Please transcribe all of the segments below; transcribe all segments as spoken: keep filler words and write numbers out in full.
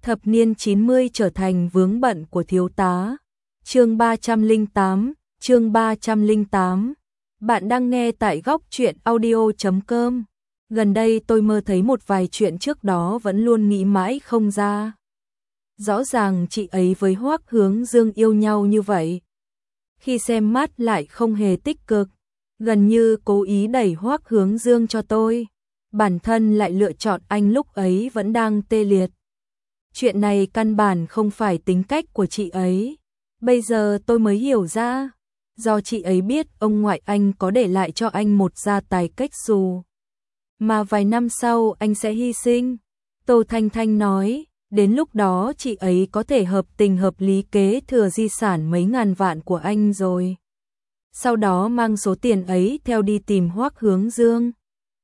Thập niên chín mươi trở thành vướng bận của thiếu tá. Chương ba trăm lẻ tám, chương ba trăm lẻ tám. Bạn đang nghe tại góc truyện audio chấm com. Gần đây tôi mơ thấy một vài chuyện trước đó vẫn luôn nghĩ mãi không ra. Rõ ràng chị ấy với Hoắc Hướng Dương yêu nhau như vậy. Khi xem mắt lại không hề tích cực, gần như cố ý đẩy Hoắc Hướng Dương cho tôi. Bản thân lại lựa chọn anh lúc ấy vẫn đang tê liệt. Chuyện này căn bản không phải tính cách của chị ấy. Bây giờ tôi mới hiểu ra, do chị ấy biết ông ngoại anh có để lại cho anh một gia tài cách xù, mà vài năm sau anh sẽ hy sinh. Tô Thanh Thanh nói, đến lúc đó chị ấy có thể hợp tình hợp lý kế thừa di sản mấy ngàn vạn của anh rồi. Sau đó mang số tiền ấy theo đi tìm Hoắc Hướng Dương.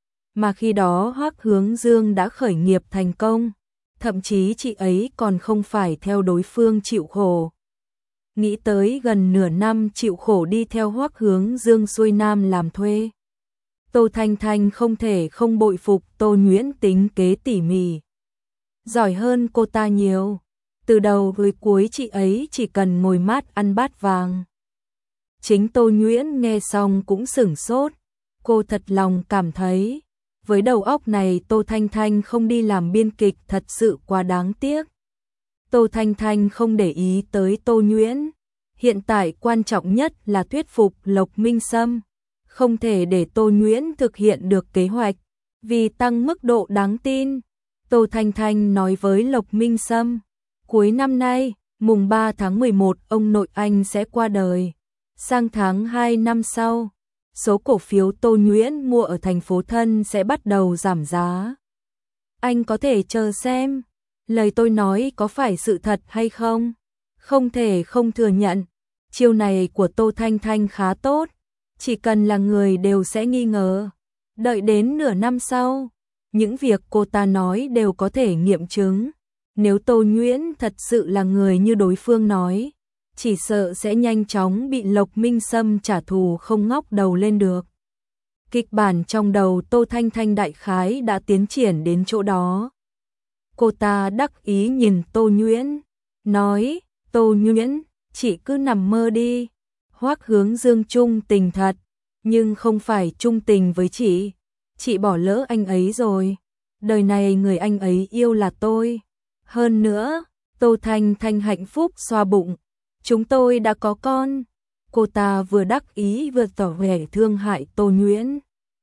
Mà khi đó Hoắc Hướng Dương đã khởi nghiệp thành công. Thậm chí chị ấy còn không phải theo đối phương chịu khổ. Nghĩ tới gần nửa năm chịu khổ đi theo Hoắc Hướng Dương xuôi nam làm thuê. Tô Thanh Thanh không thể không bội phục Tô Nhuyễn tính kế tỉ mỉ. Giỏi hơn cô ta nhiều. Từ đầu tới cuối chị ấy chỉ cần ngồi mát ăn bát vàng. Chính Tô Nhuyễn nghe xong cũng sửng sốt. Cô thật lòng cảm thấy với đầu óc này Tô Thanh Thanh không đi làm biên kịch thật sự quá đáng tiếc. Tô Thanh Thanh không để ý tới Tô Nhuyễn. Hiện tại quan trọng nhất là thuyết phục Lộc Minh Sâm. Không thể để Tô Nhuyễn thực hiện được kế hoạch. Vì tăng mức độ đáng tin, Tô Thanh Thanh nói với Lộc Minh Sâm, cuối năm nay, mùng ba tháng mười một ông nội anh sẽ qua đời. Sang tháng hai năm sau, số cổ phiếu Tô Nhuyễn mua ở thành phố Thân sẽ bắt đầu giảm giá. Anh có thể chờ xem, lời tôi nói có phải sự thật hay không? Không thể không thừa nhận, chiêu này của Tô Thanh Thanh khá tốt, chỉ cần là người đều sẽ nghi ngờ. Đợi đến nửa năm sau, những việc cô ta nói đều có thể nghiệm chứng. Nếu Tô Nhuyễn thật sự là người như đối phương nói, chỉ sợ sẽ nhanh chóng bị Lộc Minh Sâm trả thù không ngóc đầu lên được. Kịch bản trong đầu Tô Thanh Thanh đại khái đã tiến triển đến chỗ đó. Cô ta đắc ý nhìn Tô Nhuyễn, nói, Tô Nhuyễn, chị cứ nằm mơ đi. Hoắc Hướng Dương trung tình thật, nhưng không phải trung tình với chị. Chị bỏ lỡ anh ấy rồi. Đời này người anh ấy yêu là tôi. Hơn nữa, Tô Thanh Thanh hạnh phúc xoa bụng. Chúng tôi đã có con. Cô ta vừa đắc ý vừa tỏ vẻ thương hại Tô Nhuyễn.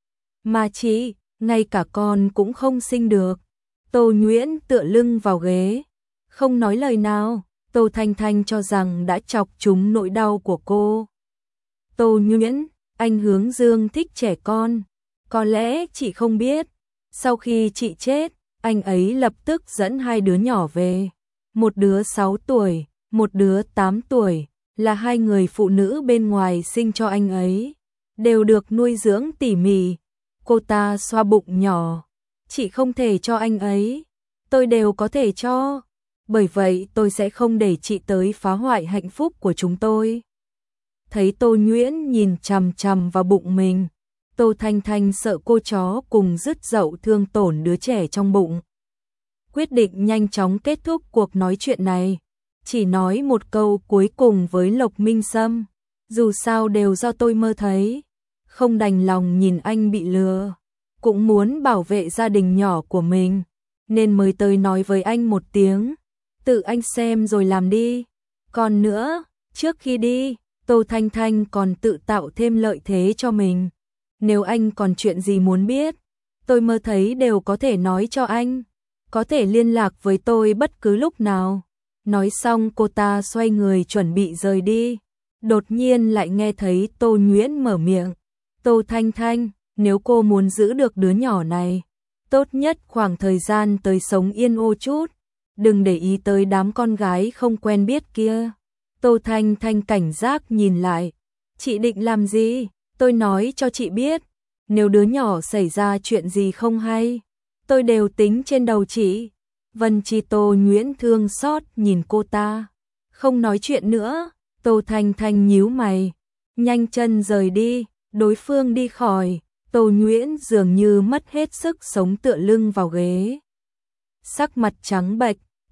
Mà chị, ngay cả con cũng không sinh được. Tô Nhuyễn tựa lưng vào ghế, không nói lời nào. Tô Thanh Thanh cho rằng đã chọc trúng nỗi đau của cô. Tô Nhuyễn, anh Hướng Dương thích trẻ con. Có lẽ chị không biết, sau khi chị chết, anh ấy lập tức dẫn hai đứa nhỏ về. Một đứa sáu tuổi, một đứa tám tuổi, là hai người phụ nữ bên ngoài sinh cho anh ấy, đều được nuôi dưỡng tỉ mỉ. Cô ta xoa bụng nhỏ, chị không thể cho anh ấy, tôi đều có thể cho, bởi vậy tôi sẽ không để chị tới phá hoại hạnh phúc của chúng tôi. Thấy Tô Nhuyễn nhìn chằm chằm vào bụng mình, Tô Thanh Thanh sợ cô chó cùng dứt dậu thương tổn đứa trẻ trong bụng. Quyết định nhanh chóng kết thúc cuộc nói chuyện này. Chỉ nói một câu cuối cùng với Lộc Minh Sâm, dù sao đều do tôi mơ thấy, không đành lòng nhìn anh bị lừa, cũng muốn bảo vệ gia đình nhỏ của mình, nên mới tới nói với anh một tiếng, tự anh xem rồi làm đi. Còn nữa, trước khi đi, Tô Thanh Thanh còn tự tạo thêm lợi thế cho mình. Nếu anh còn chuyện gì muốn biết, tôi mơ thấy đều có thể nói cho anh, có thể liên lạc với tôi bất cứ lúc nào. Nói xong cô ta xoay người chuẩn bị rời đi. Đột nhiên lại nghe thấy Tô Nhuyễn mở miệng. Tô Thanh Thanh, nếu cô muốn giữ được đứa nhỏ này, tốt nhất khoảng thời gian tới sống yên ổn chút. Đừng để ý tới đám con gái không quen biết kia. Tô Thanh Thanh cảnh giác nhìn lại. Chị định làm gì? Tôi nói cho chị biết. Nếu đứa nhỏ xảy ra chuyện gì không hay, tôi đều tính trên đầu chị. Vân Chi Tô Nhuyễn thương xót nhìn cô ta, không nói chuyện nữa. Tô Thanh Thanh nhíu mày, nhanh chân rời đi. Đối phương đi khỏi, Tô Nhuyễn dường như mất hết sức sống tựa lưng vào ghế. Sắc mặt trắng bệch,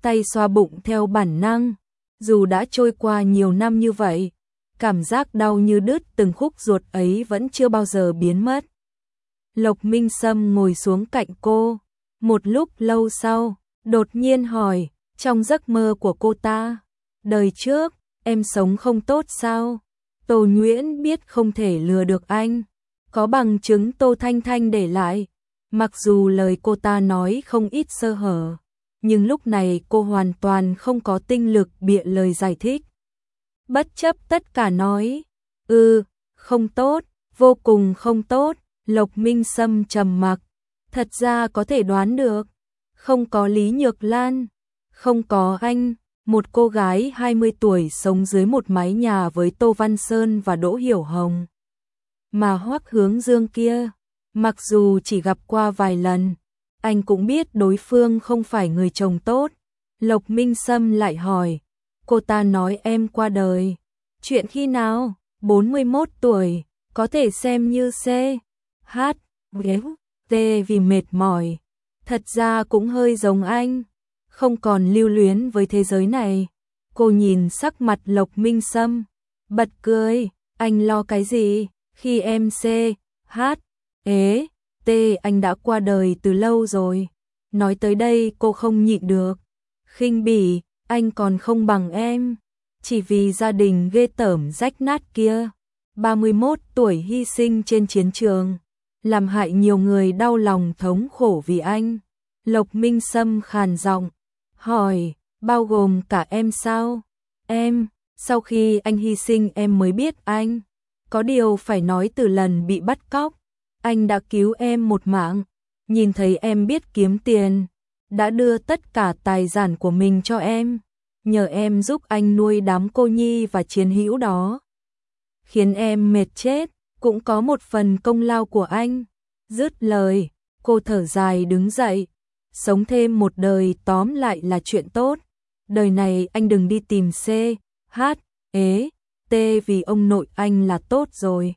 tay xoa bụng theo bản năng. Dù đã trôi qua nhiều năm như vậy, cảm giác đau như đứt từng khúc ruột ấy vẫn chưa bao giờ biến mất. Lộc Minh Sâm ngồi xuống cạnh cô, một lúc lâu sau, đột nhiên hỏi, trong giấc mơ của cô ta, đời trước, em sống không tốt sao? Tô Nhuyễn biết không thể lừa được anh, có bằng chứng Tô Thanh Thanh để lại, mặc dù lời cô ta nói không ít sơ hở, nhưng lúc này cô hoàn toàn không có tinh lực bịa lời giải thích. Bất chấp tất cả nói, ừ, không tốt, vô cùng không tốt. Lộc Minh Sâm trầm mặc, thật ra có thể đoán được, không có Lý Nhược Lan, không có anh, một cô gái hai mươi tuổi sống dưới một mái nhà với Tô Văn Sơn và Đỗ Hiểu Hồng. Mà Hoắc Hướng Dương kia, mặc dù chỉ gặp qua vài lần, anh cũng biết đối phương không phải người chồng tốt. Lộc Minh Sâm lại hỏi, cô ta nói em qua đời, chuyện khi nào? bốn mươi mốt tuổi, có thể xem như C. H, T vì mệt mỏi, thật ra cũng hơi giống anh, không còn lưu luyến với thế giới này. Cô nhìn sắc mặt Lộc Minh Sâm, bật cười, anh lo cái gì, khi em C, H, ế, T anh đã qua đời từ lâu rồi. Nói tới đây cô không nhịn được, khinh bỉ, anh còn không bằng em, chỉ vì gia đình ghê tởm rách nát kia, ba mươi mốt tuổi hy sinh trên chiến trường, làm hại nhiều người đau lòng thống khổ vì anh. Lộc Minh Sâm khàn giọng, hỏi, bao gồm cả em sao? Em, sau khi anh hy sinh em mới biết anh. Có điều phải nói từ lần bị bắt cóc, anh đã cứu em một mạng, nhìn thấy em biết kiếm tiền, đã đưa tất cả tài sản của mình cho em, nhờ em giúp anh nuôi đám cô nhi và chiến hữu đó. Khiến em mệt chết, cũng có một phần công lao của anh. Dứt lời, cô thở dài đứng dậy, sống thêm một đời tóm lại là chuyện tốt. Đời này anh đừng đi tìm C, H, ế, T vì ông nội anh là tốt rồi.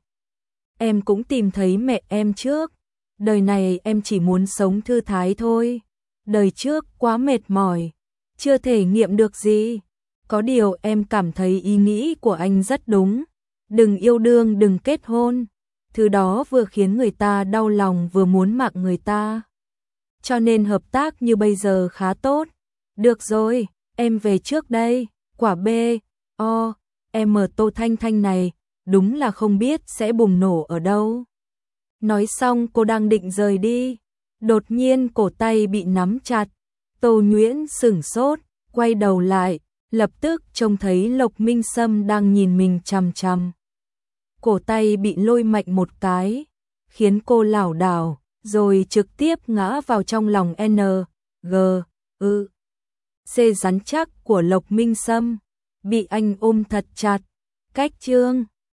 Em cũng tìm thấy mẹ em trước. Đời này em chỉ muốn sống thư thái thôi. Đời trước quá mệt mỏi, chưa thể nghiệm được gì. Có điều em cảm thấy ý nghĩ của anh rất đúng. Đừng yêu đương, đừng kết hôn. Thứ đó vừa khiến người ta đau lòng vừa muốn mạng người ta. Cho nên hợp tác như bây giờ khá tốt. Được rồi, em về trước đây. Quả B, O, M Tô Thanh Thanh này, đúng là không biết sẽ bùng nổ ở đâu. Nói xong cô đang định rời đi, đột nhiên cổ tay bị nắm chặt. Tô Nhuyễn sửng sốt, quay đầu lại, lập tức trông thấy Lộc Minh Sâm đang nhìn mình chằm chằm. Cổ tay bị lôi mạnh một cái, khiến cô lảo đảo, rồi trực tiếp ngã vào trong lòng N, G, ư, C rắn chắc của Lộc Minh Sâm, bị anh ôm thật chặt. Cách chương